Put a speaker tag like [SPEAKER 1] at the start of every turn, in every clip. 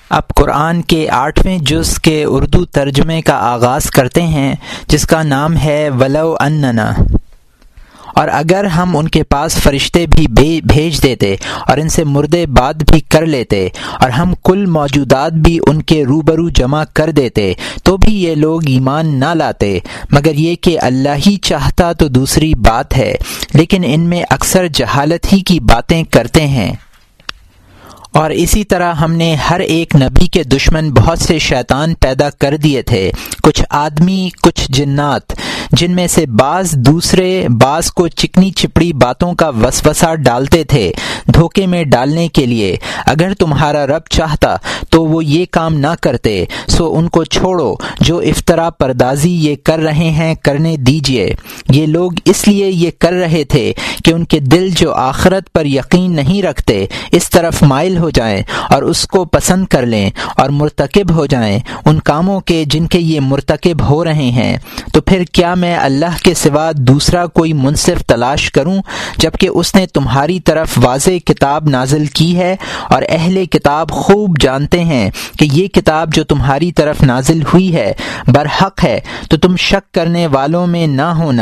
[SPEAKER 1] اب قرآن کے 8ویں جز کے اردو ترجمے کا آغاز کرتے ہیں، جس کا نام ہے وَلَوْ أَنَّنَا۔ اور اگر ہم ان کے پاس فرشتے بھی بھیج دیتے اور ان سے مردے بات بھی کر لیتے اور ہم کل موجودات بھی ان کے روبرو جمع کر دیتے تو بھی یہ لوگ ایمان نہ لاتے، مگر یہ کہ اللہ ہی چاہتا تو دوسری بات ہے، لیکن ان میں اکثر جہالت ہی کی باتیں کرتے ہیں۔ اور اسی طرح ہم نے ہر ایک نبی کے دشمن بہت سے شیطان پیدا کر دیے تھے، کچھ آدمی کچھ جنات، جن میں سے بعض کو چکنی چپڑی باتوں کا وسوسہ ڈالتے تھے دھوکے میں ڈالنے کے لیے۔ اگر تمہارا رب چاہتا تو وہ یہ کام نہ کرتے، سو ان کو چھوڑو جو افطرا پردازی یہ کر رہے ہیں کرنے دیجیے۔ یہ لوگ اس لیے یہ کر رہے تھے کہ ان کے دل جو آخرت پر یقین نہیں رکھتے اس طرف مائل ہو جائیں اور اس کو پسند کر لیں اور مرتکب ہو جائیں ان کاموں کے جن کے یہ مرتکب ہو رہے ہیں۔ تو پھر کیا میں اللہ کے سوا دوسرا کوئی منصف تلاش کروں، جبکہ اس نے تمہاری طرف واضح کتاب نازل کی ہے، اور اہل کتاب خوب جانتے ہیں کہ یہ کتاب جو تمہاری طرف نازل ہوئی ہے برحق ہے، تو تم شک کرنے والوں میں نہ ہونا۔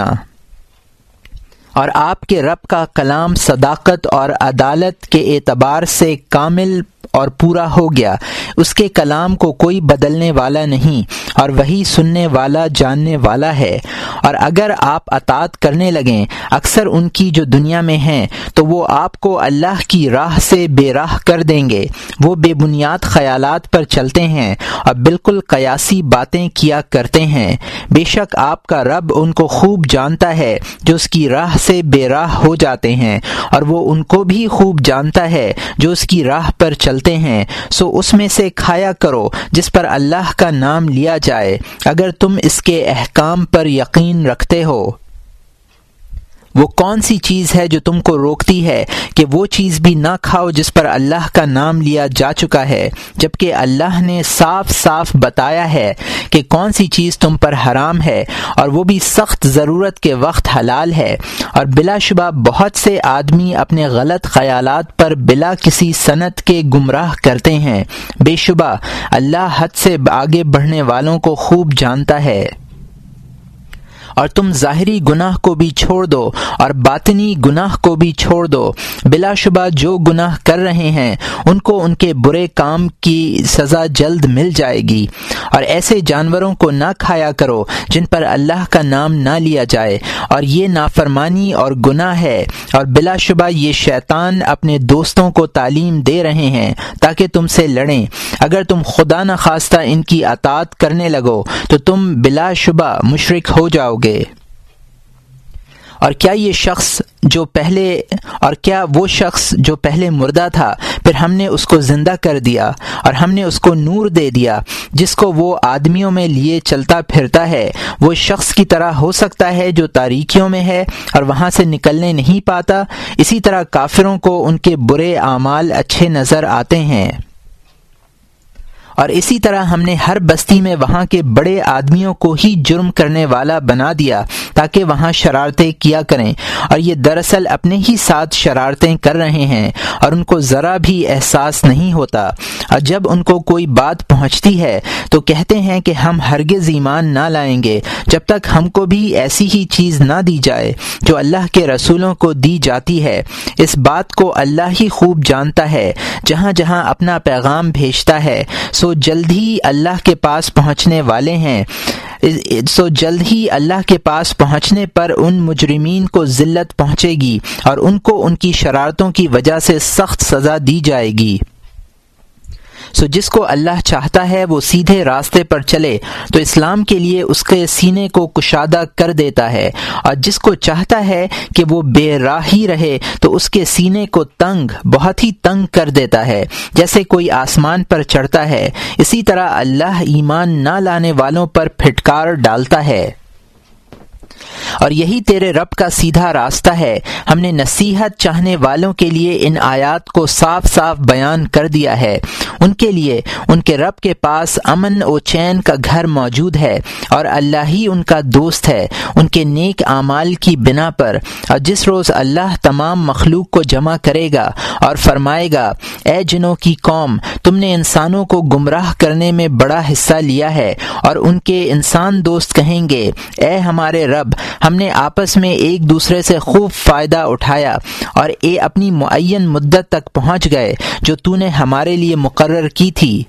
[SPEAKER 1] اور آپ کے رب کا کلام صداقت اور عدالت کے اعتبار سے کامل اور پورا ہو گیا، اس کے کلام کو کوئی بدلنے والا نہیں، اور وہی سننے والا جاننے والا ہے۔ اور اگر آپ اطاعت کرنے لگیں اکثر ان کی جو دنیا میں ہیں، تو وہ آپ کو اللہ کی راہ سے بے راہ کر دیں گے۔ وہ بے بنیاد خیالات پر چلتے ہیں اور بالکل قیاسی باتیں کیا کرتے ہیں۔ بے شک آپ کا رب ان کو خوب جانتا ہے جو اس کی راہ سے بے راہ ہو جاتے ہیں، اور وہ ان کو بھی خوب جانتا ہے جو اس کی راہ پر چلتے ہیں۔ سو اس میں سے کھایا کرو جس پر اللہ کا نام لیا جائے، اگر تم اس کے احکام پر یقین رکھتے ہو۔ وہ کون سی چیز ہے جو تم کو روکتی ہے کہ وہ چیز بھی نہ کھاؤ جس پر اللہ کا نام لیا جا چکا ہے، جبکہ اللہ نے صاف صاف بتایا ہے کہ کون سی چیز تم پر حرام ہے، اور وہ بھی سخت ضرورت کے وقت حلال ہے۔ اور بلا شبہ بہت سے آدمی اپنے غلط خیالات پر بلا کسی سند کے گمراہ کرتے ہیں۔ بے شبہ اللہ حد سے آگے بڑھنے والوں کو خوب جانتا ہے۔ اور تم ظاہری گناہ کو بھی چھوڑ دو اور باطنی گناہ کو بھی چھوڑ دو۔ بلا شبہ جو گناہ کر رہے ہیں ان کو ان کے برے کام کی سزا جلد مل جائے گی۔ اور ایسے جانوروں کو نہ کھایا کرو جن پر اللہ کا نام نہ لیا جائے، اور یہ نافرمانی اور گناہ ہے۔ اور بلا شبہ یہ شیطان اپنے دوستوں کو تعلیم دے رہے ہیں تاکہ تم سے لڑیں۔ اگر تم خدا نخواستہ ان کی اطاعت کرنے لگو تو تم بلا شبہ مشرک ہو جاؤ گے۔ اور کیا وہ شخص جو پہلے مردہ تھا، پھر ہم نے اس کو زندہ کر دیا اور ہم نے اس کو نور دے دیا جس کو وہ آدمیوں میں لیے چلتا پھرتا ہے، وہ شخص کی طرح ہو سکتا ہے جو تاریکیوں میں ہے اور وہاں سے نکلنے نہیں پاتا؟ اسی طرح کافروں کو ان کے برے اعمال اچھے نظر آتے ہیں۔ اور اسی طرح ہم نے ہر بستی میں وہاں کے بڑے آدمیوں کو ہی جرم کرنے والا بنا دیا تاکہ وہاں شرارتیں کیا کریں، اور یہ دراصل اپنے ہی ساتھ شرارتیں کر رہے ہیں اور ان کو ذرا بھی احساس نہیں ہوتا۔ اور جب ان کو کوئی بات پہنچتی ہے تو کہتے ہیں کہ ہم ہرگز ایمان نہ لائیں گے جب تک ہم کو بھی ایسی ہی چیز نہ دی جائے جو اللہ کے رسولوں کو دی جاتی ہے۔ اس بات کو اللہ ہی خوب جانتا ہے، جہاں جہاں اپنا پیغام بھیجتا ہے سو جلد ہی اللہ کے پاس پہنچنے والے ہیں۔ جلد ہی اللہ کے پاس پہنچنے پر ان مجرمین کو ذلت پہنچے گی اور ان کو ان کی شرارتوں کی وجہ سے سخت سزا دی جائے گی۔ جس کو اللہ چاہتا ہے وہ سیدھے راستے پر چلے تو اسلام کے لیے اس کے سینے کو کشادہ کر دیتا ہے، اور جس کو چاہتا ہے کہ وہ بے راہ ہی رہے تو اس کے سینے کو بہت ہی تنگ کر دیتا ہے، جیسے کوئی آسمان پر چڑھتا ہے۔ اسی طرح اللہ ایمان نہ لانے والوں پر پھٹکار ڈالتا ہے۔ اور یہی تیرے رب کا سیدھا راستہ ہے۔ ہم نے نصیحت چاہنے والوں کے لیے ان آیات کو صاف صاف بیان کر دیا ہے۔ ان کے لیے ان کے رب کے پاس امن و چین کا گھر موجود ہے، اور اللہ ہی ان کا دوست ہے ان کے نیک اعمال کی بنا پر۔ اور جس روز اللہ تمام مخلوق کو جمع کرے گا اور فرمائے گا، اے جنوں کی قوم، تم نے انسانوں کو گمراہ کرنے میں بڑا حصہ لیا ہے، اور ان کے انسان دوست کہیں گے، اے ہمارے رب، ہم نے آپس میں ایک دوسرے سے خوب فائدہ اٹھایا اور اپنی معین مدت تک پہنچ گئے جو تو نے ہمارے لیے مقرر کی تھی۔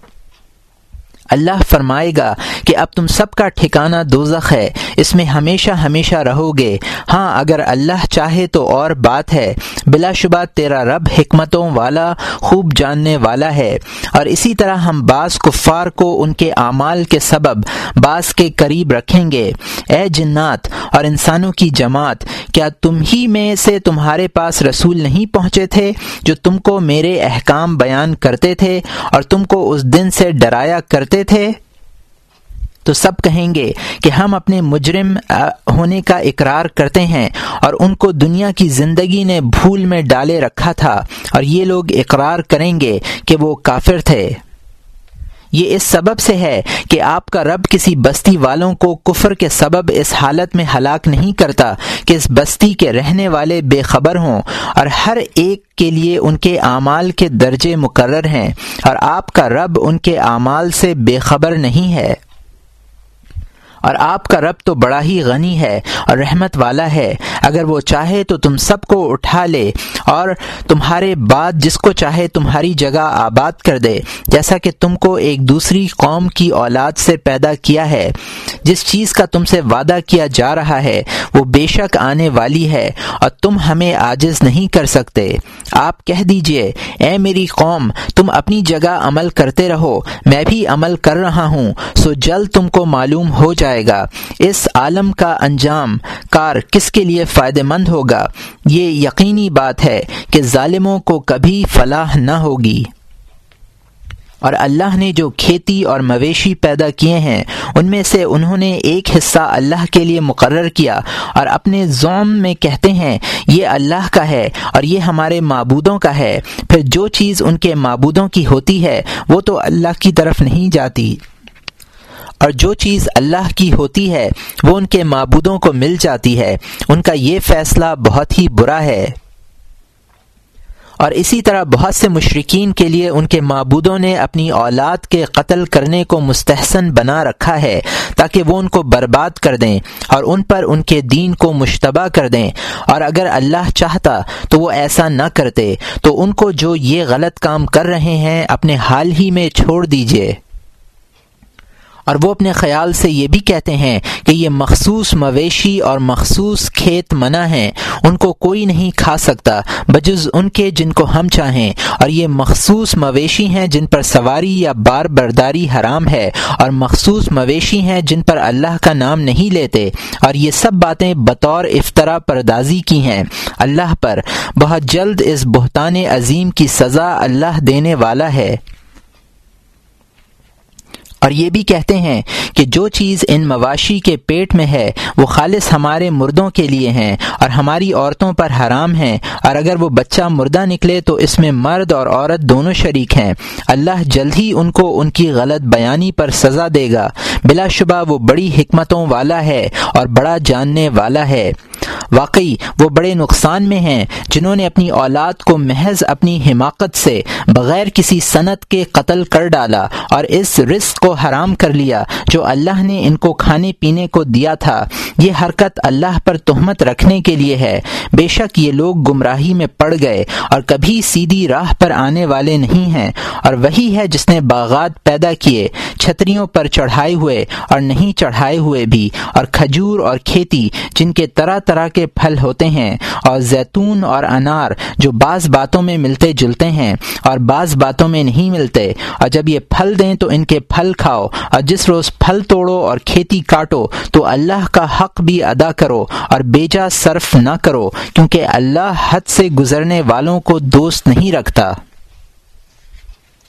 [SPEAKER 1] اللہ فرمائے گا کہ اب تم سب کا ٹھکانہ دوزخ ہے، اس میں ہمیشہ ہمیشہ رہو گے۔ ہاں اگر اللہ چاہے تو اور بات ہے، بلا شبہ تیرا رب حکمتوں والا، خوب جاننے والا ہے۔ اور اسی طرح ہم بعض کفار کو ان کے اعمال کے سبب بعض کے قریب رکھیں گے۔ اے جنات اور انسانوں کی جماعت، کیا تم ہی میں سے تمہارے پاس رسول نہیں پہنچے تھے جو تم کو میرے احکام بیان کرتے تھے اور تم کو اس دن سے ڈرایا کرتے تھے؟ تو سب کہیں گے کہ ہم اپنے مجرم ہونے کا اقرار کرتے ہیں، اور ان کو دنیا کی زندگی نے بھول میں ڈالے رکھا تھا، اور یہ لوگ اقرار کریں گے کہ وہ کافر تھے۔ یہ اس سبب سے ہے کہ آپ کا رب کسی بستی والوں کو کفر کے سبب اس حالت میں ہلاک نہیں کرتا کہ اس بستی کے رہنے والے بے خبر ہوں، اور ہر ایک کے لیے ان کے اعمال کے درجے مقرر ہیں، اور آپ کا رب ان کے اعمال سے بے خبر نہیں ہے۔ اور آپ کا رب تو بڑا ہی غنی ہے اور رحمت والا ہے، اگر وہ چاہے تو تم سب کو اٹھا لے اور تمہارے بعد جس کو چاہے تمہاری جگہ آباد کر دے، جیسا کہ تم کو ایک دوسری قوم کی اولاد سے پیدا کیا ہے۔ جس چیز کا تم سے وعدہ کیا جا رہا ہے وہ بے شک آنے والی ہے، اور تم ہمیں عاجز نہیں کر سکتے۔ آپ کہہ دیجئے، اے میری قوم، تم اپنی جگہ عمل کرتے رہو، میں بھی عمل کر رہا ہوں، سو جلد تم کو معلوم ہو جائے گا اس عالم کا انجام کار کس کے لیے فائدہ مند ہوگا۔ یہ یقینی بات ہے کہ ظالموں کو کبھی فلاح نہ ہوگی۔ اور اللہ نے جو کھیتی اور مویشی پیدا کیے ہیں ان میں سے انہوں نے ایک حصہ اللہ کے لیے مقرر کیا، اور اپنے زعم میں کہتے ہیں یہ اللہ کا ہے اور یہ ہمارے معبودوں کا ہے، پھر جو چیز ان کے معبودوں کی ہوتی ہے وہ تو اللہ کی طرف نہیں جاتی، اور جو چیز اللہ کی ہوتی ہے وہ ان کے معبودوں کو مل جاتی ہے۔ ان کا یہ فیصلہ بہت ہی برا ہے۔ اور اسی طرح بہت سے مشرکین کے لیے ان کے معبودوں نے اپنی اولاد کے قتل کرنے کو مستحسن بنا رکھا ہے تاکہ وہ ان کو برباد کر دیں اور ان پر ان کے دین کو مشتبہ کر دیں، اور اگر اللہ چاہتا تو وہ ایسا نہ کرتے۔ تو ان کو جو یہ غلط کام کر رہے ہیں اپنے حال ہی میں چھوڑ دیجیے۔ اور وہ اپنے خیال سے یہ بھی کہتے ہیں کہ یہ مخصوص مویشی اور مخصوص کھیت منع ہیں، ان کو کوئی نہیں کھا سکتا بجز ان کے جن کو ہم چاہیں، اور یہ مخصوص مویشی ہیں جن پر سواری یا بار برداری حرام ہے، اور مخصوص مویشی ہیں جن پر اللہ کا نام نہیں لیتے، اور یہ سب باتیں بطور افطرا پردازی کی ہیں اللہ پر۔ بہت جلد اس بہتان عظیم کی سزا اللہ دینے والا ہے۔ اور یہ بھی کہتے ہیں کہ جو چیز ان مواشی کے پیٹ میں ہے وہ خالص ہمارے مردوں کے لیے ہیں اور ہماری عورتوں پر حرام ہیں، اور اگر وہ بچہ مردہ نکلے تو اس میں مرد اور عورت دونوں شریک ہیں۔ اللہ جلد ہی ان کو ان کی غلط بیانی پر سزا دے گا، بلا شبہ وہ بڑی حکمتوں والا ہے اور بڑا جاننے والا ہے۔ واقعی وہ بڑے نقصان میں ہیں جنہوں نے اپنی اولاد کو محض اپنی حماقت سے بغیر کسی سند کے قتل کر ڈالا اور اس رزق کو حرام کر لیا جو اللہ نے ان کو کھانے پینے کو دیا تھا۔ یہ حرکت اللہ پر تہمت رکھنے کے لیے ہے۔ بے شک یہ لوگ گمراہی میں پڑ گئے اور کبھی سیدھی راہ پر آنے والے نہیں ہیں۔ اور وہی ہے جس نے باغات پیدا کیے، چھتریوں پر چڑھائے ہوئے اور نہیں چڑھائے ہوئے بھی، اور کھجور اور کھیتی جن کے طرح طرح کے پھل ہوتے ہیں، اور زیتون اور انار جو بعض باتوں میں ملتے جلتے ہیں اور بعض باتوں میں نہیں ملتے، اور جب یہ پھل دیں تو ان کے پھل کھاؤ، اور جس روز پھل توڑو اور کھیتی کاٹو تو اللہ کا حق بھی ادا کرو اور بیجا صرف نہ کرو، کیونکہ اللہ حد سے گزرنے والوں کو دوست نہیں رکھتا۔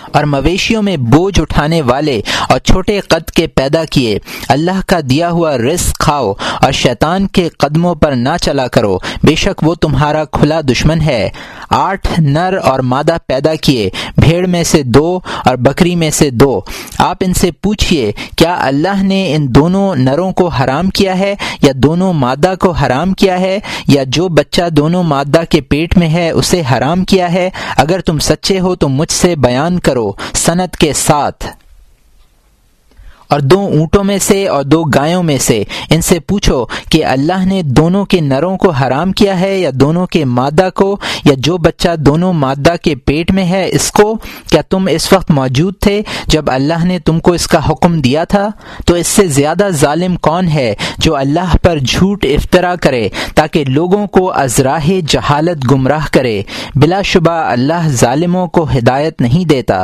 [SPEAKER 1] اور مویشیوں میں بوجھ اٹھانے والے اور چھوٹے قد کے پیدا کیے۔ اللہ کا دیا ہوا رزق کھاؤ اور شیطان کے قدموں پر نہ چلا کرو، بے شک وہ تمہارا کھلا دشمن ہے۔ 8 نر اور مادہ پیدا کیے، بھیڑ میں سے 2 اور بکری میں سے 2۔ آپ ان سے پوچھئے کیا اللہ نے ان دونوں نروں کو حرام کیا ہے یا دونوں مادہ کو حرام کیا ہے، یا جو بچہ دونوں مادہ کے پیٹ میں ہے اسے حرام کیا ہے؟ اگر تم سچے ہو تو مجھ سے بیان کرو سند کے ساتھ۔ اور 2 اونٹوں میں سے اور 2 گایوں میں سے ان سے پوچھو کہ اللہ نے دونوں کے نروں کو حرام کیا ہے یا دونوں کے مادہ کو، یا جو بچہ دونوں مادہ کے پیٹ میں ہے اس کو؟ کیا تم اس وقت موجود تھے جب اللہ نے تم کو اس کا حکم دیا تھا؟ تو اس سے زیادہ ظالم کون ہے جو اللہ پر جھوٹ افطرا کرے تاکہ لوگوں کو از راہ جہالت گمراہ کرے؟ بلا شبہ اللہ ظالموں کو ہدایت نہیں دیتا۔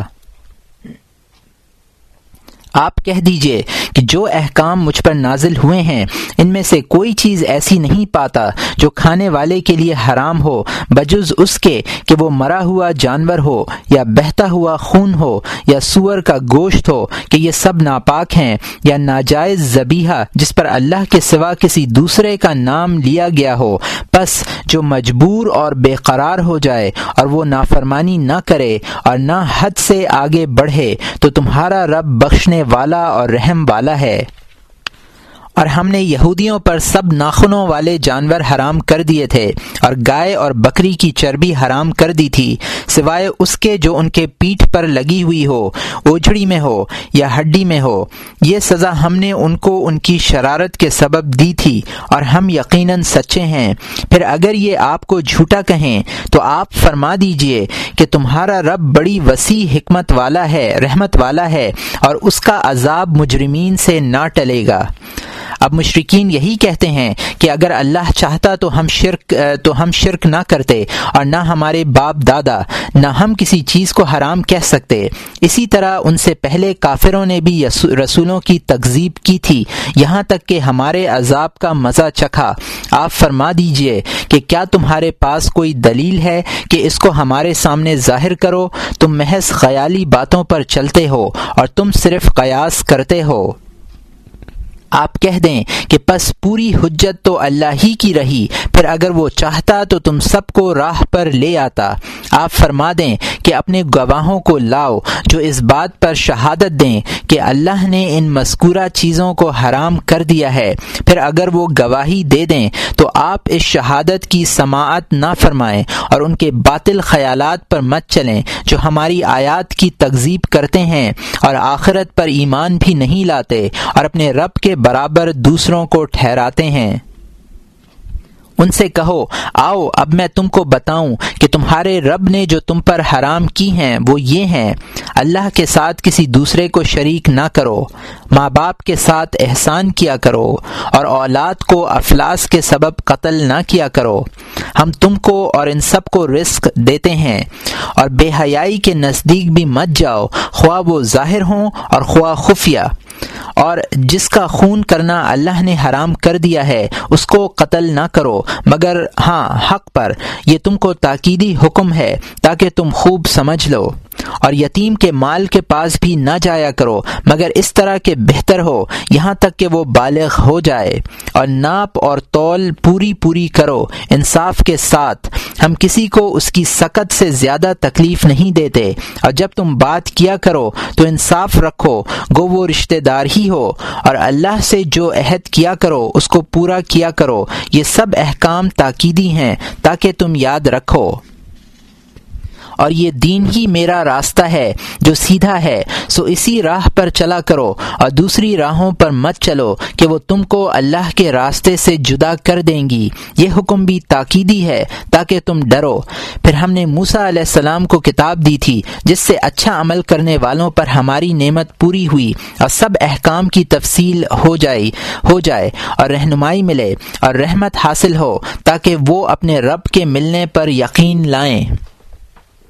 [SPEAKER 1] آپ کہہ دیجئے کہ جو احکام مجھ پر نازل ہوئے ہیں ان میں سے کوئی چیز ایسی نہیں پاتا جو کھانے والے کے لیے حرام ہو بجز اس کے کہ وہ مرا ہوا جانور ہو یا بہتا ہوا خون ہو یا سور کا گوشت ہو، کہ یہ سب ناپاک ہیں، یا ناجائز ذبیحہ جس پر اللہ کے سوا کسی دوسرے کا نام لیا گیا ہو۔ پس جو مجبور اور بے قرار ہو جائے اور وہ نافرمانی نہ کرے اور نہ حد سے آگے بڑھے تو تمہارا رب بخشنے والا اور رحم والا ہے۔ اور ہم نے یہودیوں پر سب ناخنوں والے جانور حرام کر دیے تھے، اور گائے اور بکری کی چربی حرام کر دی تھی، سوائے اس کے جو ان کے پیٹھ پر لگی ہوئی ہو، اوجھڑی میں ہو یا ہڈی میں ہو۔ یہ سزا ہم نے ان کو ان کی شرارت کے سبب دی تھی، اور ہم یقیناً سچے ہیں۔ پھر اگر یہ آپ کو جھوٹا کہیں تو آپ فرما دیجئے کہ تمہارا رب بڑی وسیع حکمت والا ہے، رحمت والا ہے، اور اس کا عذاب مجرمین سے نہ ٹلے گا۔ اب مشرکین یہی کہتے ہیں کہ اگر اللہ چاہتا تو ہم شرک نہ کرتے، اور نہ ہمارے باپ دادا، نہ ہم کسی چیز کو حرام کہہ سکتے۔ اسی طرح ان سے پہلے کافروں نے بھی رسولوں کی تکذیب کی تھی، یہاں تک کہ ہمارے عذاب کا مزہ چکھا۔ آپ فرما دیجئے کہ کیا تمہارے پاس کوئی دلیل ہے کہ اس کو ہمارے سامنے ظاہر کرو؟ تم محض خیالی باتوں پر چلتے ہو اور تم صرف قیاس کرتے ہو۔ آپ کہہ دیں کہ پس پوری حجت تو اللہ ہی کی رہی، پھر اگر وہ چاہتا تو تم سب کو راہ پر لے آتا۔ آپ فرما دیں کہ اپنے گواہوں کو لاؤ جو اس بات پر شہادت دیں کہ اللہ نے ان مذکورہ چیزوں کو حرام کر دیا ہے، پھر اگر وہ گواہی دے دیں تو آپ اس شہادت کی سماعت نہ فرمائیں اور ان کے باطل خیالات پر مت چلیں جو ہماری آیات کی تکذیب کرتے ہیں اور آخرت پر ایمان بھی نہیں لاتے اور اپنے رب کے برابر دوسروں کو ٹھہراتے ہیں۔ ان سے کہو آؤ اب میں تم کو بتاؤں کہ تمہارے رب نے جو تم پر حرام کی ہیں وہ یہ ہیں: اللہ کے ساتھ کسی دوسرے کو شریک نہ کرو، ماں باپ کے ساتھ احسان کیا کرو، اور اولاد کو افلاس کے سبب قتل نہ کیا کرو۔ ہم تم کو اور ان سب کو رزق دیتے ہیں، اور بے حیائی کے نزدیک بھی مت جاؤ، خواہ وہ ظاہر ہوں اور خواہ خفیہ۔ اور جس کا خون کرنا اللہ نے حرام کر دیا ہے اس کو قتل نہ کرو مگر ہاں حق پر، یہ تم کو تاکیدی حکم ہے تاکہ تم خوب سمجھ لو۔ اور یتیم کے مال کے پاس بھی نہ جایا کرو مگر اس طرح کہ بہتر ہو یہاں تک کہ وہ بالغ ہو جائے، اور ناپ اور تول پوری کرو انصاف کے ساتھ۔ ہم کسی کو اس کی سکت سے زیادہ تکلیف نہیں دیتے، اور جب تم بات کیا کرو تو انصاف رکھو گو وہ رشتہ دار ہی ہو، اور اللہ سے جو عہد کیا کرو اس کو پورا کیا کرو۔ یہ سب احکام تاکیدی ہیں تاکہ تم یاد رکھو۔ اور یہ دین ہی میرا راستہ ہے جو سیدھا ہے، سو اسی راہ پر چلا کرو اور دوسری راہوں پر مت چلو کہ وہ تم کو اللہ کے راستے سے جدا کر دیں گی۔ یہ حکم بھی تاکیدی ہے تاکہ تم ڈرو۔ پھر ہم نے موسیٰ علیہ السلام کو کتاب دی تھی جس سے اچھا عمل کرنے والوں پر ہماری نعمت پوری ہوئی اور سب احکام کی تفصیل ہو جائے اور رہنمائی ملے اور رحمت حاصل ہو تاکہ وہ اپنے رب کے ملنے پر یقین لائیں۔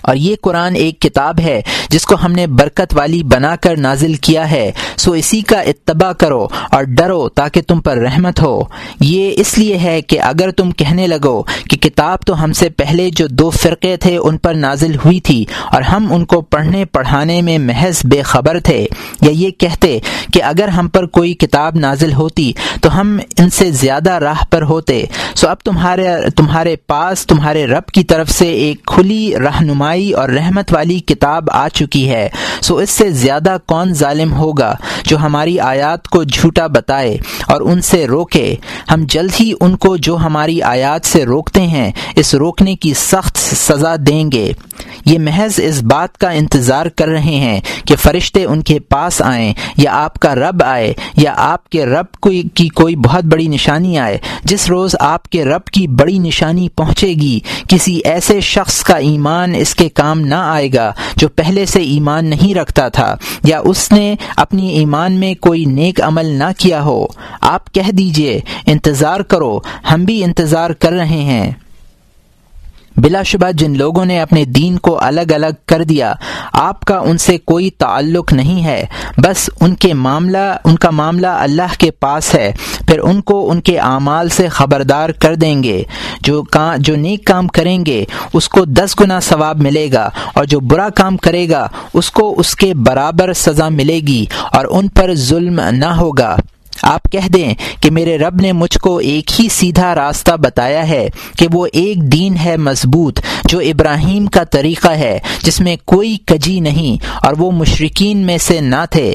[SPEAKER 1] اور یہ قرآن ایک کتاب ہے جس کو ہم نے برکت والی بنا کر نازل کیا ہے، سو اسی کا اتباع کرو اور ڈرو تاکہ تم پر رحمت ہو۔ یہ اس لیے ہے کہ اگر تم کہنے لگو کہ کتاب تو ہم سے پہلے جو 2 فرقے تھے ان پر نازل ہوئی تھی اور ہم ان کو پڑھنے پڑھانے میں محض بے خبر تھے، یا یہ کہتے کہ اگر ہم پر کوئی کتاب نازل ہوتی تو ہم ان سے زیادہ راہ پر ہوتے، سو اب تمہارے پاس تمہارے رب کی طرف سے ایک کھلی رہنمائی اور رحمت والی کتاب آ چکی ہے، سو اس سے زیادہ کون ظالم ہوگا جو ہماری آیات کو جھوٹا بتائے اور ان سے روکے۔ ہم جلد ہی ان کو جو ہماری آیات سے روکتے ہیں اس روکنے کی سخت سزا دیں گے۔ یہ محض اس بات کا انتظار کر رہے ہیں کہ فرشتے ان کے پاس آئیں، یا آپ کا رب آئے، یا آپ کے رب کی کوئی بہت بڑی نشانی آئے۔ جس روز آپ کے رب کی بڑی نشانی پہنچے گی، کسی ایسے شخص کا ایمان اس کے کام نہ آئے گا جو پہلے سے ایمان نہیں رکھتا تھا، یا اس نے اپنی ایمان میں کوئی نیک عمل نہ کیا ہو۔ آپ کہہ دیجئے انتظار کرو، ہم بھی انتظار کر رہے ہیں۔ بلا شبہ جن لوگوں نے اپنے دین کو الگ الگ کر دیا، آپ کا ان سے کوئی تعلق نہیں ہے، بس ان کا معاملہ اللہ کے پاس ہے، پھر ان کو ان کے اعمال سے خبردار کر دیں گے۔ جو نیک کام کریں گے اس کو 10 گنا ثواب ملے گا، اور جو برا کام کرے گا اس کو اس کے برابر سزا ملے گی، اور ان پر ظلم نہ ہوگا۔ آپ کہہ دیں کہ میرے رب نے مجھ کو ایک ہی سیدھا راستہ بتایا ہے کہ وہ ایک دین ہے مضبوط جو ابراہیم کا طریقہ ہے، جس میں کوئی کجی نہیں، اور وہ مشرکین میں سے نہ تھے۔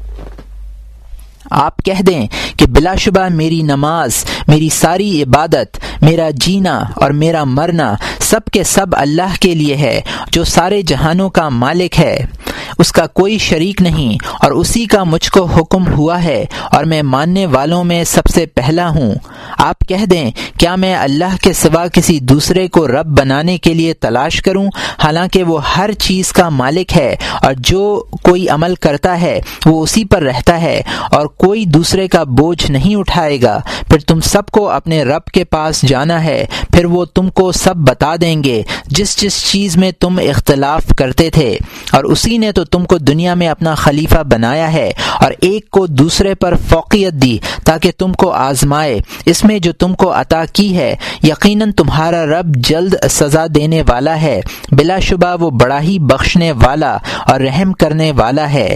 [SPEAKER 1] آپ کہہ دیں کہ بلا شبہ میری نماز، میری ساری عبادت، میرا جینا اور میرا مرنا سب کے سب اللہ کے لیے ہے، جو سارے جہانوں کا مالک ہے، اس کا کوئی شریک نہیں، اور اسی کا مجھ کو حکم ہوا ہے، اور میں ماننے والوں میں سب سے پہلا ہوں۔ آپ کہہ دیں کیا میں اللہ کے سوا کسی دوسرے کو رب بنانے کے لیے تلاش کروں، حالانکہ وہ ہر چیز کا مالک ہے، اور جو کوئی عمل کرتا ہے وہ اسی پر رہتا ہے، اور کوئی دوسرے کا بوجھ نہیں اٹھائے گا۔ پھر تم سب کو اپنے رب کے پاس جانا ہے، پھر وہ تم کو سب بتا دیں گے جس چیز میں تم اختلاف کرتے تھے، اور اسی نے تو تم کو دنیا میں اپنا خلیفہ بنایا ہے، اور ایک کو دوسرے پر فوقیت دی تاکہ تم کو آزمائے۔ اس میں جو تم کو عطا کی ہے یقیناً تمہارا رب جلد سزا دینے والا ہے، بلا شبہ وہ بڑا ہی بخشنے والا اور رحم کرنے والا ہے۔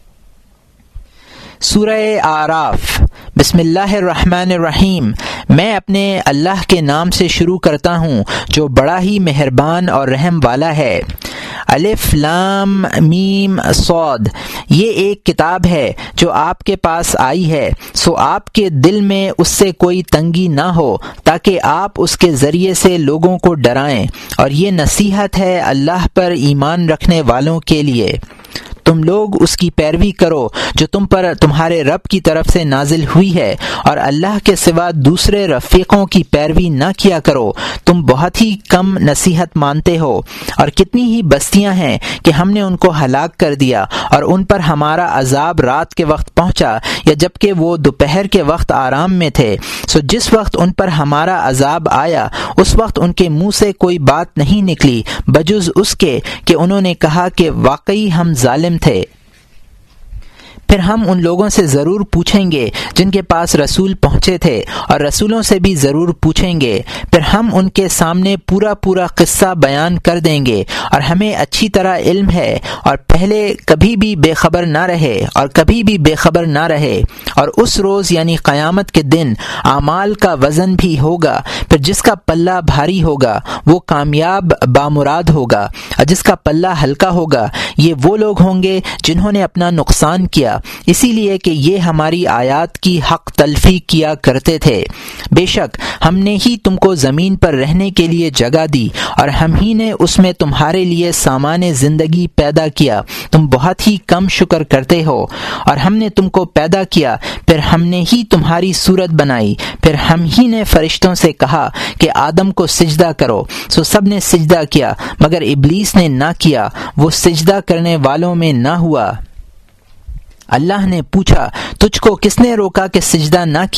[SPEAKER 1] سورہ اعراف۔ بسم اللہ الرحمن الرحیم۔ میں اپنے اللہ کے نام سے شروع کرتا ہوں جو بڑا ہی مہربان اور رحم والا ہے۔ الف لام میم صاد۔ یہ ایک کتاب ہے جو آپ کے پاس آئی ہے، سو آپ کے دل میں اس سے کوئی تنگی نہ ہو تاکہ آپ اس کے ذریعے سے لوگوں کو ڈرائیں، اور یہ نصیحت ہے اللہ پر ایمان رکھنے والوں کے لیے۔ تم لوگ اس کی پیروی کرو جو تم پر تمہارے رب کی طرف سے نازل ہوئی ہے، اور اللہ کے سوا دوسرے رفیقوں کی پیروی نہ کیا کرو، تم بہت ہی کم نصیحت مانتے ہو۔ اور کتنی ہی بستیاں ہیں کہ ہم نے ان کو ہلاک کر دیا، اور ان پر ہمارا عذاب رات کے وقت پہنچا، یا جبکہ وہ دوپہر کے وقت آرام میں تھے، سو جس وقت ان پر ہمارا عذاب آیا اس وقت ان کے منہ سے کوئی بات نہیں نکلی بجز اس کے کہ انہوں نے کہا کہ واقعی ہم ظالم تھے۔ پھر ہم ان لوگوں سے ضرور پوچھیں گے جن کے پاس رسول پہنچے تھے، اور رسولوں سے بھی ضرور پوچھیں گے، پھر ہم ان کے سامنے پورا قصہ بیان کر دیں گے، اور ہمیں اچھی طرح علم ہے، اور پہلے کبھی بھی بے خبر نہ رہے اور کبھی بھی بے خبر نہ رہے۔ اور اس روز یعنی قیامت کے دن اعمال کا وزن بھی ہوگا، پھر جس کا پلہ بھاری ہوگا وہ کامیاب بامراد ہوگا، اور جس کا پلہ ہلکا ہوگا یہ وہ لوگ ہوں گے جنہوں نے اپنا نقصان کیا، اسی لیے کہ یہ ہماری آیات کی حق تلفی کیا کرتے تھے۔ بے شک ہم نے ہی تم کو زمین پر رہنے کے لیے جگہ دی، اور ہم ہی نے اس میں تمہارے لیے سامان زندگی پیدا کیا، تم بہت ہی کم شکر کرتے ہو۔ اور ہم نے تم کو پیدا کیا، پھر ہم نے ہی تمہاری صورت بنائی، پھر ہم ہی نے فرشتوں سے کہا کہ آدم کو سجدہ کرو، سو سب نے سجدہ کیا مگر ابلیس نے نہ کیا، وہ سجدہ کرنے والوں میں نہ ہوا۔ اللہ نے پوچھا تجھ کو کس نے روکا کہ سجدہ نہ کیا،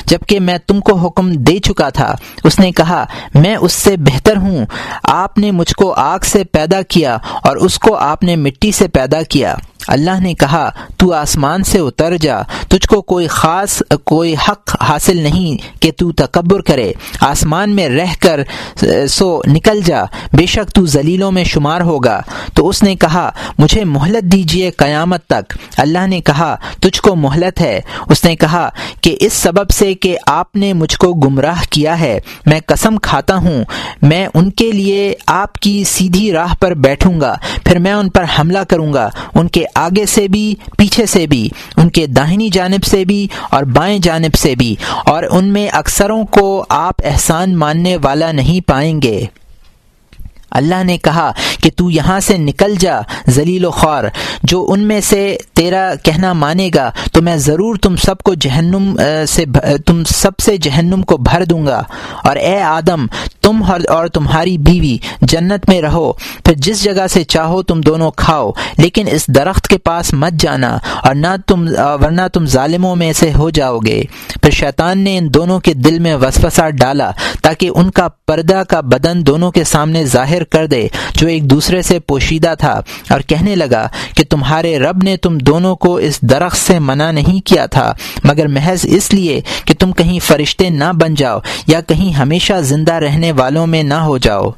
[SPEAKER 1] جبکہ میں تم کو حکم دے چکا تھا؟ اس نے کہا میں اس سے بہتر ہوں، آپ نے مجھ کو آگ سے پیدا کیا اور اس کو آپ نے مٹی سے پیدا کیا۔ اللہ نے کہا تو آسمان سے اتر جا، تجھ کو کوئی حق حاصل نہیں کہ تو تکبر کرے، آسمان میں رہ کر سو نکل جا، بے شک تو ذلیلوں میں شمار ہوگا۔ تو اس نے کہا مجھے مہلت دیجیے قیامت تک۔ اللہ نے کہا تجھ کو مہلت ہے۔ اس نے کہا کہ اس سبب سے کہ آپ نے مجھ کو گمراہ کیا ہے، میں قسم کھاتا ہوں میں ان کے لیے آپ کی سیدھی راہ پر بیٹھوں گا، پھر میں ان پر حملہ کروں گا، ان کے آگے سے بھی پیچھے سے بھی، ان کے داہنی جانب سے بھی اور بائیں جانب سے بھی، اور ان میں اکثروں کو آپ احسان ماننے والا نہیں پائیں گے۔ اللہ نے کہا کہ تو یہاں سے نکل جا ذلیل و خوار، جو ان میں سے تیرا کہنا مانے گا تو میں ضرور تم سب سے جہنم کو بھر دوں گا۔ اور اے آدم تم اور تمہاری بیوی جنت میں رہو، پھر جس جگہ سے چاہو تم دونوں کھاؤ، لیکن اس درخت کے پاس مت جانا ورنہ تم ظالموں میں سے ہو جاؤ گے۔ پھر شیطان نے ان دونوں کے دل میں وسوسہ ڈالا تاکہ ان کا پردہ کا بدن دونوں کے سامنے ظاہر کر دے جو ایک دوسرے سے پوشیدہ تھا، اور کہنے لگا کہ تمہارے رب نے تم دونوں کو اس درخت سے منع نہیں کیا تھا مگر محض اس لیے کہ تم کہیں فرشتے نہ بن جاؤ یا کہیں ہمیشہ زندہ رہنے والوں میں نہ ہو جاؤ۔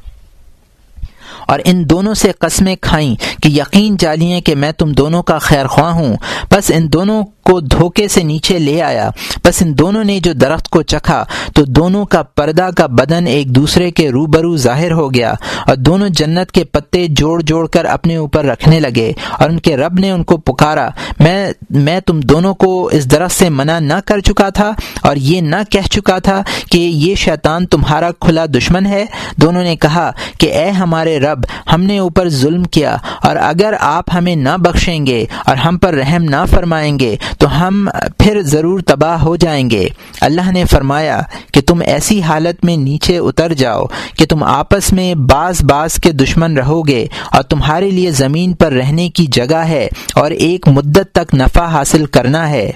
[SPEAKER 1] اور ان دونوں سے قسمیں کھائیں کہ یقین جانیے کہ میں تم دونوں کا خیر خواہ ہوں۔ بس ان دونوں کو دھوکے سے نیچے لے آیا، بس ان دونوں نے جو درخت کو چکھا تو دونوں کا پردہ کا بدن ایک دوسرے کے روبرو ظاہر ہو گیا، اور دونوں جنت کے پتے جوڑ جوڑ کر اپنے اوپر رکھنے لگے، اور ان کے رب نے ان کو پکارا میں تم دونوں کو اس درخت سے منع نہ کر چکا تھا اور یہ نہ کہہ چکا تھا کہ یہ شیطان تمہارا کھلا دشمن ہے؟ دونوں نے کہا کہ اے ہمارے رب ہم نے اوپر ظلم کیا، اور اگر آپ ہمیں نہ بخشیں گے اور ہم پر رحم نہ فرمائیں گے تو ہم پھر ضرور تباہ ہو جائیں گے۔ اللہ نے فرمایا کہ تم ایسی حالت میں نیچے اتر جاؤ کہ تم آپس میں باز کے دشمن رہو گے، اور تمہارے لیے زمین پر رہنے کی جگہ ہے اور ایک مدت تک نفع حاصل کرنا ہے۔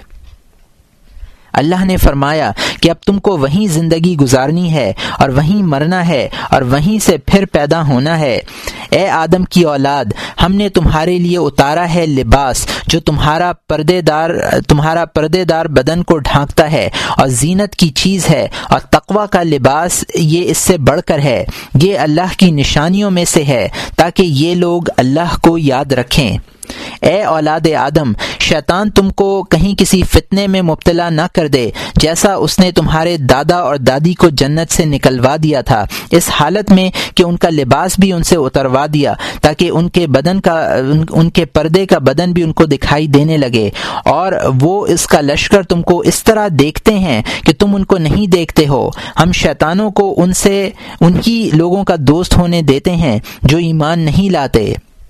[SPEAKER 1] اللہ نے فرمایا کہ اب تم کو وہیں زندگی گزارنی ہے اور وہیں مرنا ہے اور وہیں سے پھر پیدا ہونا ہے۔ اے آدم کی اولاد، ہم نے تمہارے لیے اتارا ہے لباس جو تمہارا پردے دار بدن کو ڈھانکتا ہے اور زینت کی چیز ہے، اور تقوی کا لباس یہ اس سے بڑھ کر ہے، یہ اللہ کی نشانیوں میں سے ہے تاکہ یہ لوگ اللہ کو یاد رکھیں۔ اے اولاد آدم، شیطان تم کو کہیں کسی فتنے میں مبتلا نہ کر دے جیسا اس نے تمہارے دادا اور دادی کو جنت سے نکلوا دیا تھا، اس حالت میں کہ ان کا لباس بھی ان سے اتروا دیا تاکہ ان کے پردے کا بدن بھی ان کو دکھائی دینے لگے، اور وہ اس کا لشکر تم کو اس طرح دیکھتے ہیں کہ تم ان کو نہیں دیکھتے ہو۔ ہم شیطانوں کو انہی لوگوں کا دوست ہونے دیتے ہیں جو ایمان نہیں لاتے،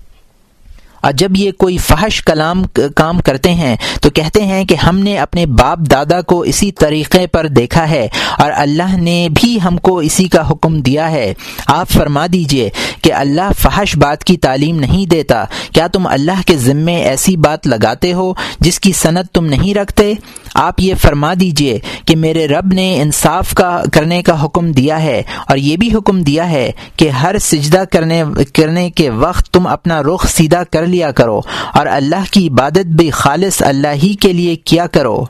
[SPEAKER 1] اور جب یہ کوئی فحش کام کرتے ہیں تو کہتے ہیں کہ ہم نے اپنے باپ دادا کو اسی طریقے پر دیکھا ہے اور اللہ نے بھی ہم کو اسی کا حکم دیا ہے۔ آپ فرما دیجئے کہ اللہ فحش بات کی تعلیم نہیں دیتا، کیا تم اللہ کے ذمے ایسی بات لگاتے ہو جس کی سند تم نہیں رکھتے؟ آپ یہ فرما دیجئے کہ میرے رب نے انصاف کرنے کا حکم دیا ہے، اور یہ بھی حکم دیا ہے کہ ہر سجدہ کرنے کے وقت تم اپنا رخ سیدھا کر لیا کرو، اور اللہ کی عبادت بھی خالص اللہ ہی کے لیے کیا کرو۔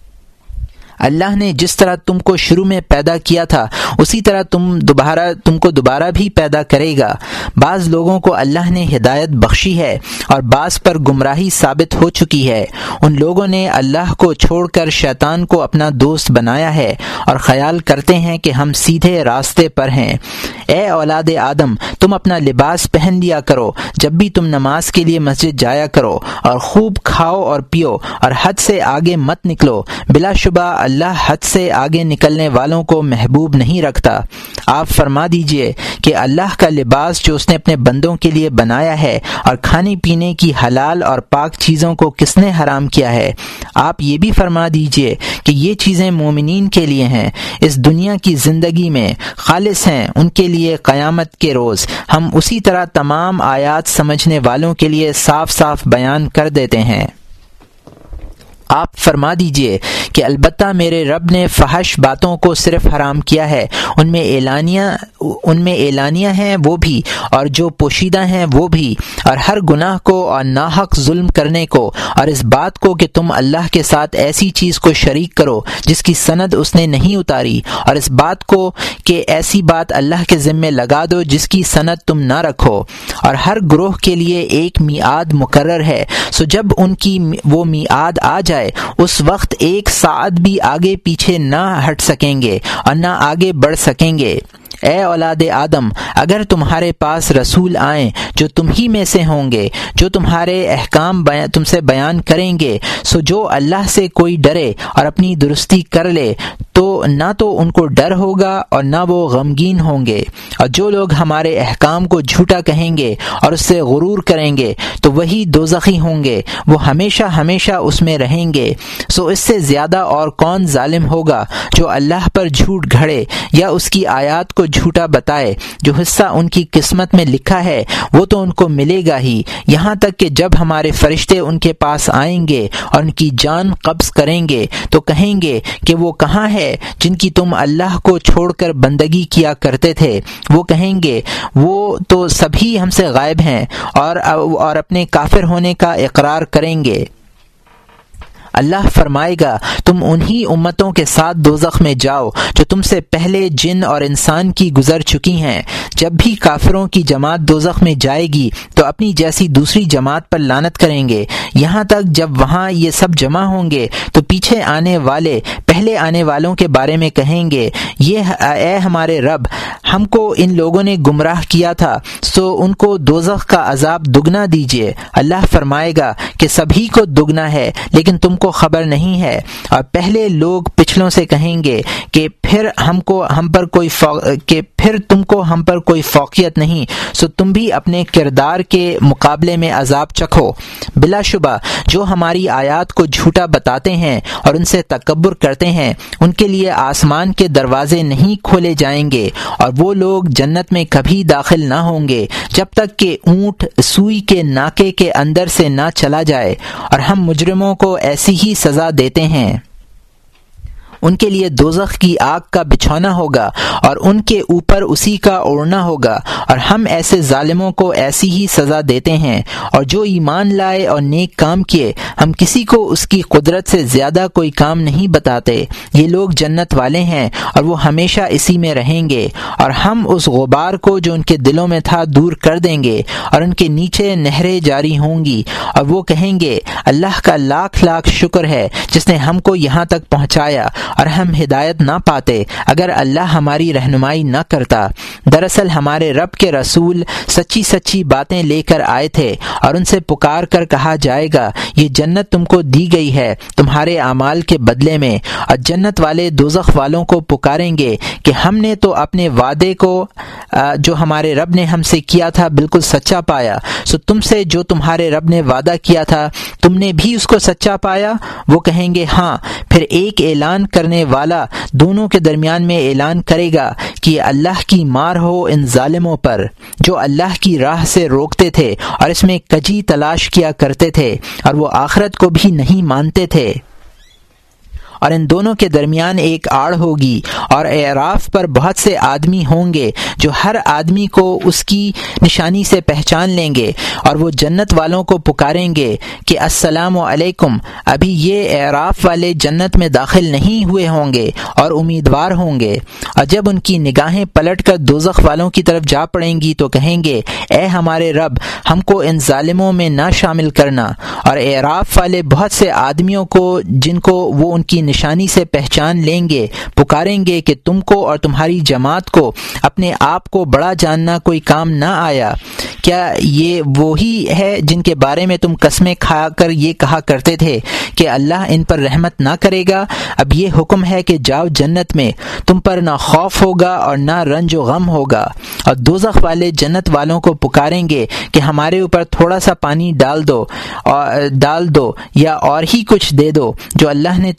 [SPEAKER 1] اللہ نے جس طرح تم کو شروع میں پیدا کیا تھا اسی طرح تم کو دوبارہ بھی پیدا کرے گا۔ بعض لوگوں کو اللہ نے ہدایت بخشی ہے اور بعض پر گمراہی ثابت ہو چکی ہے۔ ان لوگوں نے اللہ کو چھوڑ کر شیطان کو اپنا دوست بنایا ہے اور خیال کرتے ہیں کہ ہم سیدھے راستے پر ہیں۔ اے اولاد آدم، تم اپنا لباس پہن لیا کرو جب بھی تم نماز کے لیے مسجد جایا کرو، اور خوب کھاؤ اور پیو اور حد سے آگے مت نکلو، بلا شبہ اللہ حد سے آگے نکلنے والوں کو محبوب نہیں رکھتا۔ آپ فرما دیجئے کہ اللہ کا لباس جو اس نے اپنے بندوں کے لیے بنایا ہے، اور کھانے پینے کی حلال اور پاک چیزوں کو کس نے حرام کیا ہے؟ آپ یہ بھی فرما دیجئے کہ یہ چیزیں مومنین کے لیے ہیں، اس دنیا کی زندگی میں خالص ہیں، ان کے لیے قیامت کے روز ہم اسی طرح تمام آیات سمجھنے والوں کے لیے صاف صاف بیان کر دیتے ہیں۔ آپ فرما دیجئے کہ البتہ میرے رب نے فحش باتوں کو صرف حرام کیا ہے، ان میں اعلانیہ ہیں وہ بھی اور جو پوشیدہ ہیں وہ بھی، اور ہر گناہ کو اور ناحق ظلم کرنے کو، اور اس بات کو کہ تم اللہ کے ساتھ ایسی چیز کو شریک کرو جس کی سند اس نے نہیں اتاری، اور اس بات کو کہ ایسی بات اللہ کے ذمے لگا دو جس کی سند تم نہ رکھو، اور ہر گروہ کے لیے ایک میعاد مقرر ہے، سو جب ان کی وہ میعاد آ جائے اس وقت ایک ساعت بھی آگے پیچھے نہ ہٹ سکیں گے اور نہ آگے بڑھ سکیں گے۔ اے اولاد آدم، اگر تمہارے پاس رسول آئیں جو تم ہی میں سے ہوں گے، جو تمہارے احکام تم سے بیان کریں گے، سو جو اللہ سے کوئی ڈرے اور اپنی درستی کر لے تو نہ تو ان کو ڈر ہوگا اور نہ وہ غمگین ہوں گے، اور جو لوگ ہمارے احکام کو جھوٹا کہیں گے اور اس سے غرور کریں گے تو وہی دوزخی ہوں گے، وہ ہمیشہ ہمیشہ اس میں رہیں گے۔ سو اس سے زیادہ اور کون ظالم ہوگا جو اللہ پر جھوٹ گھڑے یا اس کی آیات کو جھوٹا بتائے؟ جو حصہ ان کی قسمت میں لکھا ہے وہ تو ان کو ملے گا ہی، یہاں تک کہ جب ہمارے فرشتے ان کے پاس آئیں گے اور ان کی جان قبض کریں گے تو کہیں گے کہ وہ کہاں ہے جن کی تم اللہ کو چھوڑ کر بندگی کیا کرتے تھے؟ وہ کہیں گے وہ تو سبھی ہم سے غائب ہیں، اور اپنے کافر ہونے کا اقرار کریں گے۔ اللہ فرمائے گا تم انہی امتوں کے ساتھ دوزخ میں جاؤ جو تم سے پہلے جن اور انسان کی گزر چکی ہیں۔ جب بھی کافروں کی جماعت دوزخ میں جائے گی تو اپنی جیسی دوسری جماعت پر لعنت کریں گے، یہاں تک جب وہاں یہ سب جمع ہوں گے تو پیچھے آنے والے پہلے آنے والوں کے بارے میں کہیں گے، یہ اے ہمارے رب، ہم کو ان لوگوں نے گمراہ کیا تھا، سو ان کو دوزخ کا عذاب دگنا دیجیے۔ اللہ فرمائے گا کہ سبھی کو دگنا ہے لیکن تم کو خبر نہیں ہے۔ اور پہلے لوگ پچھلوں سے کہیں گے کہ پھر تم کو ہم پر کوئی فوقیت نہیں، سو تم بھی اپنے کردار کے مقابلے میں عذاب چکھو۔ بلا شبہ جو ہماری آیات کو جھوٹا بتاتے ہیں اور ان سے تکبر کرتے ہیں ان کے لیے آسمان کے دروازے نہیں کھولے جائیں گے، اور وہ لوگ جنت میں کبھی داخل نہ ہوں گے جب تک کہ اونٹ سوئی کے ناکے کے اندر سے نہ چلا جائے، اور ہم مجرموں کو ایسی ہی سزا دیتے ہیں۔ ان کے لیے دوزخ کی آگ کا بچھونا ہوگا اور ان کے اوپر اسی کا اوڑھنا ہوگا، اور ہم ایسے ظالموں کو ایسی ہی سزا دیتے ہیں۔ اور جو ایمان لائے اور نیک کام کیے، ہم کسی کو اس کی قدرت سے زیادہ کوئی کام نہیں بتاتے۔ یہ لوگ جنت والے ہیں اور وہ ہمیشہ اسی میں رہیں گے، اور ہم اس غبار کو جو ان کے دلوں میں تھا دور کر دیں گے، اور ان کے نیچے نہریں جاری ہوں گی، اور وہ کہیں گے اللہ کا لاکھ لاکھ شکر ہے جس نے ہم کو یہاں تک پہنچایا، اور ہم ہدایت نہ پاتے اگر اللہ ہماری رہنمائی نہ کرتا۔ دراصل ہمارے رب کے رسول سچی سچی باتیں لے کر آئے تھے، اور ان سے پکار کر کہا جائے گا یہ جنت تم کو دی گئی ہے تمہارے اعمال کے بدلے میں، اور جنت والے دوزخ والوں کو پکاریں گے کہ ہم نے تو اپنے وعدے کو جو ہمارے رب نے ہم سے کیا تھا بالکل سچا پایا، سو تم سے جو تمہارے رب نے وعدہ کیا تھا تم نے بھی اس کو سچا پایا؟ وہ کہیں گے ہاں۔ پھر ایک اعلان کرنے والا دونوں کے درمیان میں اعلان کرے گا کہ اللہ کی مار ہو ان ظالموں پر جو اللہ کی راہ سے روکتے تھے اور اس میں کجی تلاش کیا کرتے تھے، اور وہ آخرت کو بھی نہیں مانتے تھے۔ اور ان دونوں کے درمیان ایک آڑ ہوگی، اور اعراف پر بہت سے آدمی ہوں گے جو ہر آدمی کو اس کی نشانی سے پہچان لیں گے، اور وہ جنت والوں کو پکاریں گے کہ السلام علیکم۔ ابھی یہ اعراف والے جنت میں داخل نہیں ہوئے ہوں گے اور امیدوار ہوں گے، اور جب ان کی نگاہیں پلٹ کر دوزخ والوں کی طرف جا پڑیں گی تو کہیں گے اے ہمارے رب، ہم کو ان ظالموں میں نہ شامل کرنا۔ اور اعراف والے بہت سے آدمیوں کو جن کو وہ ان کی نشانی سے پہچان لیں گے پکاریں گے کہ تم کو اور تمہاری جماعت کو اپنے آپ کو بڑا جاننا کوئی کام نہ آیا؟ کیا یہ وہی ہے جن کے بارے میں تم قسمیں کھا کر یہ کہا کرتے تھے کہ اللہ ان پر رحمت نہ کرے گا؟ اب یہ حکم ہے کہ جاؤ جنت میں، تم پر نہ خوف ہوگا اور نہ رنج و غم ہوگا۔ اور دوزخ والے جنت والوں کو پکاریں گے کہ ہمارے اوپر تھوڑا سا پانی ڈال دو یا اور ہی کچھ دے دو جو اللہ نے تم کو دے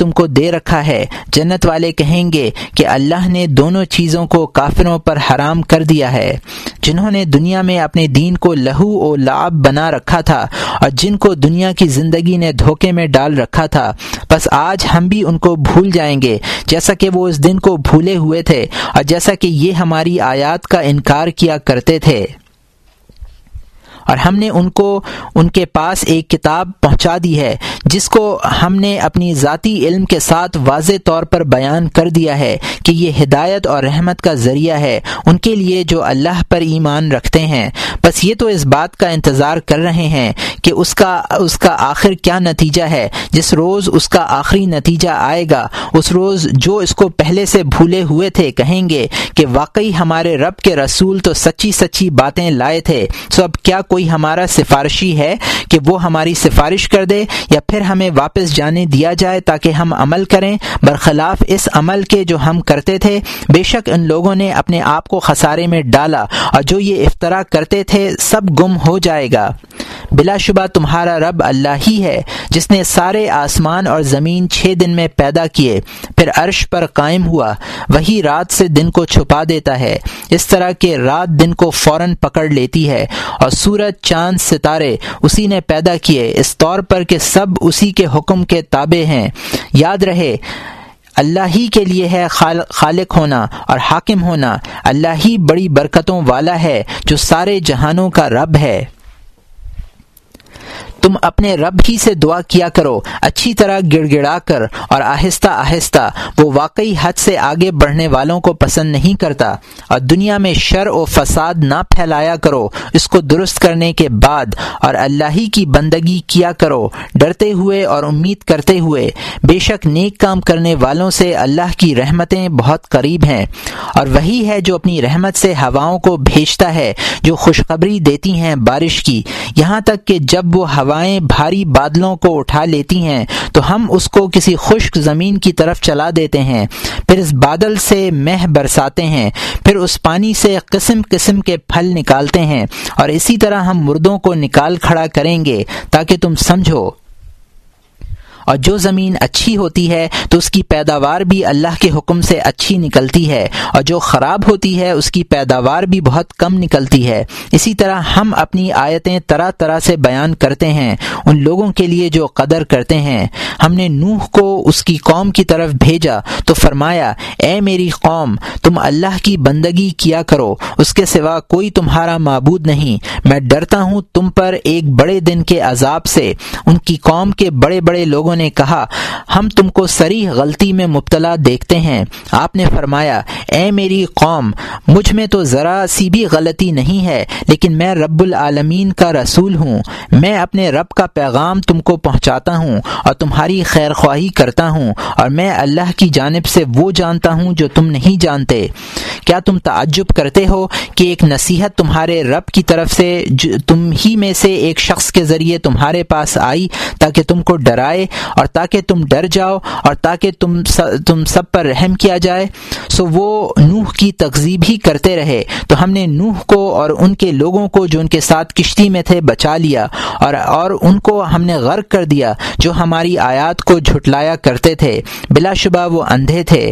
[SPEAKER 1] دے رکھا ہے۔ جنت والے کہیں گے کہ اللہ نے دونوں چیزوں کو کافروں پر حرام کر دیا ہے، جنہوں نے دنیا میں اپنے دین کو لہو و لعب بنا رکھا تھا اور جن کو دنیا کی زندگی نے دھوکے میں ڈال رکھا تھا، بس آج ہم بھی ان کو بھول جائیں گے جیسا کہ وہ اس دن کو بھولے ہوئے تھے اور جیسا کہ یہ ہماری آیات کا انکار کیا کرتے تھے۔ اور ہم نے ان کو ان کے پاس ایک کتاب پہنچا دی ہے جس کو ہم نے اپنی ذاتی علم کے ساتھ واضح طور پر بیان کر دیا ہے کہ یہ ہدایت اور رحمت کا ذریعہ ہے ان کے لیے جو اللہ پر ایمان رکھتے ہیں۔ بس یہ تو اس بات کا انتظار کر رہے ہیں کہ اس کا آخر کیا نتیجہ ہے۔ جس روز اس کا آخری نتیجہ آئے گا، اس روز جو اس کو پہلے سے بھولے ہوئے تھے کہیں گے کہ واقعی ہمارے رب کے رسول تو سچی سچی باتیں لائے تھے، سو اب کیا کوئی ہمارا سفارشی ہے کہ وہ ہماری سفارش کر دے یا پھر ہمیں واپس جانے دیا جائے تاکہ ہم عمل کریں برخلاف اس عمل کے جو ہم کرتے تھے۔ بے شک ان لوگوں نے اپنے آپ کو خسارے میں ڈالا اور جو یہ افطرا کرتے تھے سب گم ہو جائے گا۔ بلا شبہ تمہارا رب اللہ ہی ہے جس نے سارے آسمان اور زمین 6 دن میں پیدا کیے، پھر عرش پر قائم ہوا، وہی رات سے دن کو چھپا دیتا ہے اس طرح کہ رات دن کو فوراً پکڑ لیتی ہے، اور سورج چاند ستارے اسی نے پیدا کیے اس طور پر کہ سب اسی کے حکم کے تابع ہیں۔ یاد رہے اللہ ہی کے لیے ہے خالق ہونا اور حاکم ہونا، اللہ ہی بڑی برکتوں والا ہے جو سارے جہانوں کا رب ہے۔ تم اپنے رب ہی سے دعا کیا کرو اچھی طرح گڑ گڑا کر اور آہستہ آہستہ، وہ واقعی حد سے آگے بڑھنے والوں کو پسند نہیں کرتا۔ اور دنیا میں شر و فساد نہ پھیلایا کرو اس کو درست کرنے کے بعد، اور اللہ ہی کی بندگی کیا کرو ڈرتے ہوئے اور امید کرتے ہوئے۔ بے شک نیک کام کرنے والوں سے اللہ کی رحمتیں بہت قریب ہیں، اور وہی ہے جو اپنی رحمت سے ہواؤں کو بھیجتا ہے جو خوشخبری دیتی ہیں بارش کی، یہاں تک کہ جب وہ ہوائیں بھاری بادلوں کو اٹھا لیتی ہیں تو ہم اس کو کسی خشک زمین کی طرف چلا دیتے ہیں، پھر اس بادل سے مہ برساتے ہیں، پھر اس پانی سے قسم قسم کے پھل نکالتے ہیں، اور اسی طرح ہم مردوں کو نکال کھڑا کریں گے تاکہ تم سمجھو۔ اور جو زمین اچھی ہوتی ہے تو اس کی پیداوار بھی اللہ کے حکم سے اچھی نکلتی ہے، اور جو خراب ہوتی ہے اس کی پیداوار بھی بہت کم نکلتی ہے۔ اسی طرح ہم اپنی آیتیں طرح طرح سے بیان کرتے ہیں ان لوگوں کے لیے جو قدر کرتے ہیں۔ ہم نے نوح کو اس کی قوم کی طرف بھیجا تو فرمایا، اے میری قوم، تم اللہ کی بندگی کیا کرو، اس کے سوا کوئی تمہارا معبود نہیں، میں ڈرتا ہوں تم پر ایک بڑے دن کے عذاب سے۔ ان کی قوم کے بڑے بڑے لوگوں نے کہا، ہم تم کو صریح غلطی میں مبتلا دیکھتے ہیں۔ آپ نے فرمایا، اے میری قوم، مجھ میں تو ذرا سی بھی غلطی نہیں ہے، لیکن میں رب العالمین کا رسول ہوں، میں اپنے رب کا پیغام تم کو پہنچاتا ہوں اور تمہاری خیر خواہی کرتا ہوں، اور میں اللہ کی جانب سے وہ جانتا ہوں جو تم نہیں جانتے۔ کیا تم تعجب کرتے ہو کہ ایک نصیحت تمہارے رب کی طرف سے تم ہی میں سے ایک شخص کے ذریعے تمہارے پاس آئی تاکہ تم کو ڈرائے اور تاکہ تم ڈر جاؤ اور تاکہ تم سب پر رحم کیا جائے؟ سو وہ نوح کی تکذیب ہی کرتے رہے تو ہم نے نوح کو اور ان کے لوگوں کو جو ان کے ساتھ کشتی میں تھے بچا لیا، اور ان کو ہم نے غرق کر دیا جو ہماری آیات کو جھٹلایا کرتے تھے، بلا شبہ وہ اندھے تھے۔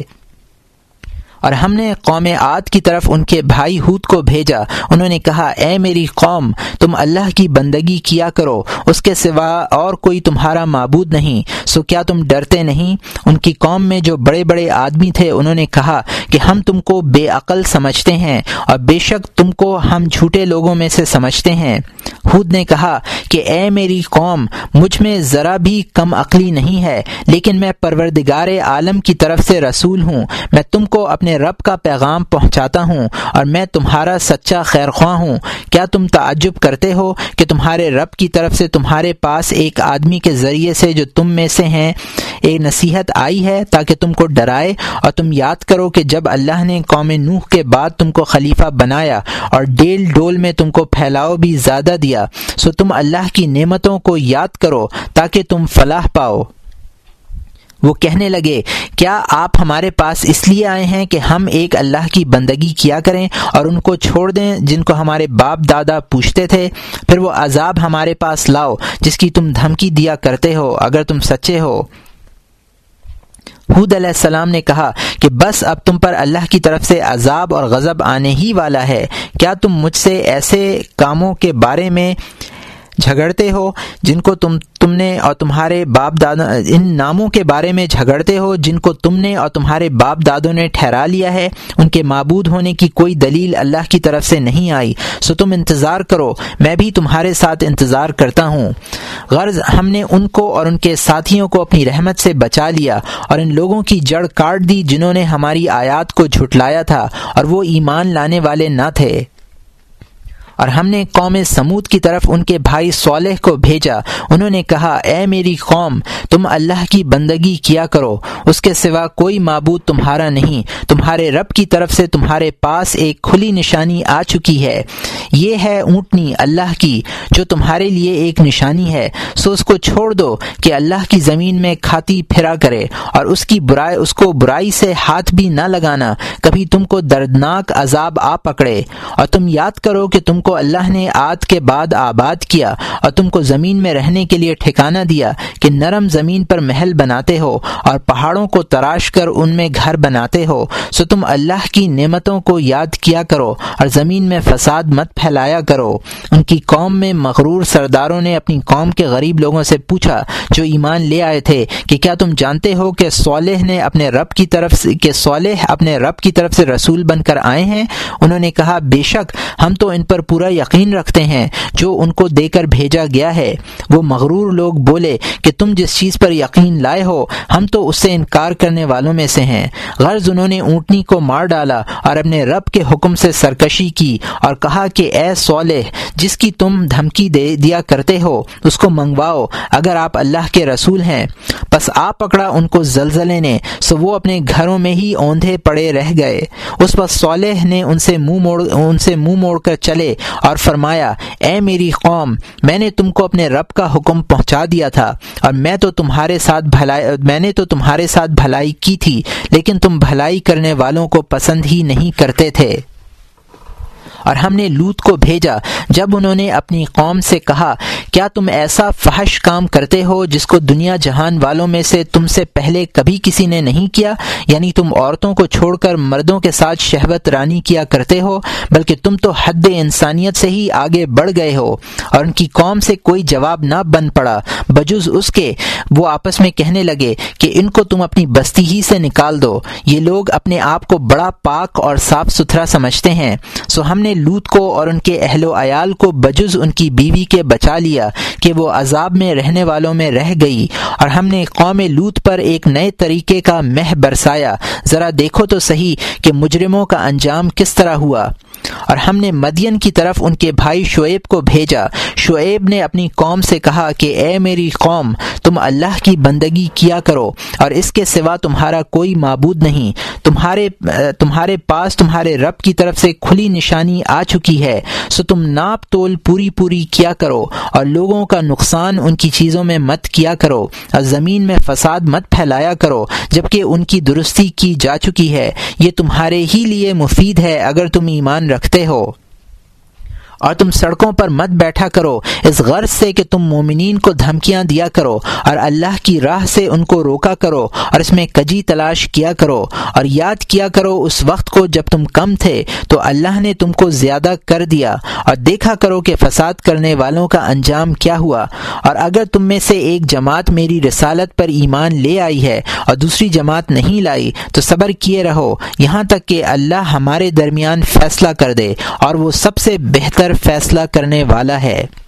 [SPEAKER 1] اور ہم نے قوم عاد کی طرف ان کے بھائی ہود کو بھیجا، انہوں نے کہا، اے میری قوم، تم اللہ کی بندگی کیا کرو، اس کے سوا اور کوئی تمہارا معبود نہیں، سو کیا تم ڈرتے نہیں؟ ان کی قوم میں جو بڑے بڑے آدمی تھے انہوں نے کہا کہ ہم تم کو بے عقل سمجھتے ہیں، اور بے شک تم کو ہم جھوٹے لوگوں میں سے سمجھتے ہیں۔ ہود نے کہا کہ اے میری قوم، مجھ میں ذرا بھی کم عقلی نہیں ہے، لیکن میں پروردگار عالم کی طرف سے رسول ہوں، میں تم کو اپنے رب کا پیغام پہنچاتا ہوں اور میں تمہارا سچا خیر خواہ ہوں۔ کیا تم تعجب کرتے ہو کہ تمہارے رب کی طرف سے تمہارے پاس ایک آدمی کے ذریعے سے جو تم میں سے ہیں ایک نصیحت آئی ہے تاکہ تم کو ڈرائے؟ اور تم یاد کرو کہ جب اللہ نے قوم نوح کے بعد تم کو خلیفہ بنایا اور ڈیل ڈول میں تم کو پھیلاؤ بھی زیادہ دیا، سو تم اللہ کی نعمتوں کو یاد کرو تاکہ تم فلاح پاؤ۔ وہ کہنے لگے، کیا آپ ہمارے پاس اس لیے آئے ہیں کہ ہم ایک اللہ کی بندگی کیا کریں اور ان کو چھوڑ دیں جن کو ہمارے باپ دادا پوچھتے تھے؟ پھر وہ عذاب ہمارے پاس لاؤ جس کی تم دھمکی دیا کرتے ہو اگر تم سچے ہو۔ ہود علیہ السلام نے کہا کہ بس اب تم پر اللہ کی طرف سے عذاب اور غضب آنے ہی والا ہے، کیا تم مجھ سے ایسے کاموں کے بارے میں جھگڑتے ہو جن کو تم نے اور تمہارے باپ دادا ان ناموں کے بارے میں جھگڑتے ہو جن کو تم نے اور تمہارے باپ دادوں نے ٹھہرا لیا ہے، ان کے معبود ہونے کی کوئی دلیل اللہ کی طرف سے نہیں آئی، سو تم انتظار کرو، میں بھی تمہارے ساتھ انتظار کرتا ہوں۔ غرض ہم نے ان کو اور ان کے ساتھیوں کو اپنی رحمت سے بچا لیا اور ان لوگوں کی جڑ کاٹ دی جنہوں نے ہماری آیات کو جھٹلایا تھا اور وہ ایمان لانے والے نہ تھے۔ اور ہم نے قوم سمود کی طرف ان کے بھائی صالح کو بھیجا، انہوں نے کہا اے میری قوم، تم اللہ کی بندگی کیا کرو، اس کے سوا کوئی معبود تمہارا نہیں، تمہارے رب کی طرف سے تمہارے پاس ایک کھلی نشانی آ چکی ہے، یہ ہے اونٹنی اللہ کی جو تمہارے لیے ایک نشانی ہے، سو اس کو چھوڑ دو کہ اللہ کی زمین میں کھاتی پھرا کرے، اور اس کو برائی سے ہاتھ بھی نہ لگانا، کبھی تم کو دردناک عذاب آ پکڑے۔ اور تم یاد کرو کہ تم کو اللہ نے عاد کے بعد آباد کیا اور تم کو زمین میں رہنے کے لیے ٹھکانہ دیا کہ نرم زمین پر محل بناتے ہو اور پہاڑوں کو تراش کر ان میں گھر بناتے ہو، سو تم اللہ کی نعمتوں کو یاد کیا کرو اور زمین میں فساد مت پھیلایا کرو۔ ان کی قوم میں مغرور سرداروں نے اپنی قوم کے غریب لوگوں سے پوچھا جو ایمان لے آئے تھے کہ کیا تم جانتے ہو کہ صالح اپنے رب کی طرف سے رسول بن کر آئے ہیں؟ انہوں نے کہا بے شک ہم تو ان پر پورا یقین رکھتے ہیں جو ان کو دے کر بھیجا گیا ہے۔ وہ مغرور لوگ بولے کہ تم جس چیز پر یقین لائے ہو ہم تو اس سے انکار کرنے والوں میں سے ہیں۔ غرض انہوں نے اونٹنی کو مار ڈالا اور اپنے رب کے حکم سے سرکشی کی اور کہا کہ اے صالح، جس کی تم دھمکی دیا کرتے ہو اس کو منگواؤ اگر آپ اللہ کے رسول ہیں۔ پس آ پکڑا ان کو زلزلے نے، سو وہ اپنے گھروں میں ہی اوندھے پڑے رہ گئے۔ اس وقت صالح نے ان سے منہ موڑ کر چلے اور فرمایا اے میری قوم، میں نے تم کو اپنے رب کا حکم پہنچا دیا تھا اور میں نے تو تمہارے ساتھ بھلائی کی تھی، لیکن تم بھلائی کرنے والوں کو پسند ہی نہیں کرتے تھے۔ اور ہم نے لوط کو بھیجا جب انہوں نے اپنی قوم سے کہا کیا تم ایسا فحش کام کرتے ہو جس کو دنیا جہان والوں میں سے تم سے پہلے کبھی کسی نے نہیں کیا، یعنی تم عورتوں کو چھوڑ کر مردوں کے ساتھ شہوت رانی کیا کرتے ہو، بلکہ تم تو حد انسانیت سے ہی آگے بڑھ گئے ہو۔ اور ان کی قوم سے کوئی جواب نہ بن پڑا بجز اس کے وہ آپس میں کہنے لگے کہ ان کو تم اپنی بستی ہی سے نکال دو، یہ لوگ اپنے آپ کو بڑا پاک اور صاف ستھرا سمجھتے ہیں۔ سو ہم نے لوط کو اور ان کے اہل و عیال کو بجز ان کی بیوی کے بچا لیا کہ وہ عذاب میں رہنے والوں میں رہ گئی، اور ہم نے قوم لوط پر ایک نئے طریقے کا مہ برسایا، ذرا دیکھو تو صحیح کہ مجرموں کا انجام کس طرح ہوا۔ اور ہم نے مدین کی طرف ان کے بھائی شعیب کو بھیجا، شعیب نے اپنی قوم سے کہا کہ اے میری قوم، تم اللہ کی بندگی کیا کرو اور اس کے سوا تمہارا کوئی معبود نہیں، تمہارے پاس تمہارے رب کی طرف سے کھلی نشانی آ چکی ہے، سو تم ناپ تول پوری کیا کرو اور لوگوں کا نقصان ان کی چیزوں میں مت کیا کرو اور زمین میں فساد مت پھیلایا کرو جبکہ ان کی درستی کی جا چکی ہے، یہ تمہارے ہی لیے مفید ہے اگر تم ایمان رکھتے ہو۔ اور تم سڑکوں پر مت بیٹھا کرو اس غرض سے کہ تم مومنین کو دھمکیاں دیا کرو اور اللہ کی راہ سے ان کو روکا کرو اور اس میں کجی تلاش کیا کرو، اور یاد کیا کرو اس وقت کو جب تم کم تھے تو اللہ نے تم کو زیادہ کر دیا، اور دیکھا کرو کہ فساد کرنے والوں کا انجام کیا ہوا۔ اور اگر تم میں سے ایک جماعت میری رسالت پر ایمان لے آئی ہے اور دوسری جماعت نہیں لائی تو صبر کیے رہو یہاں تک کہ اللہ ہمارے درمیان فیصلہ کر دے، اور وہ سب سے بہتر فیصلہ کرنے والا ہے۔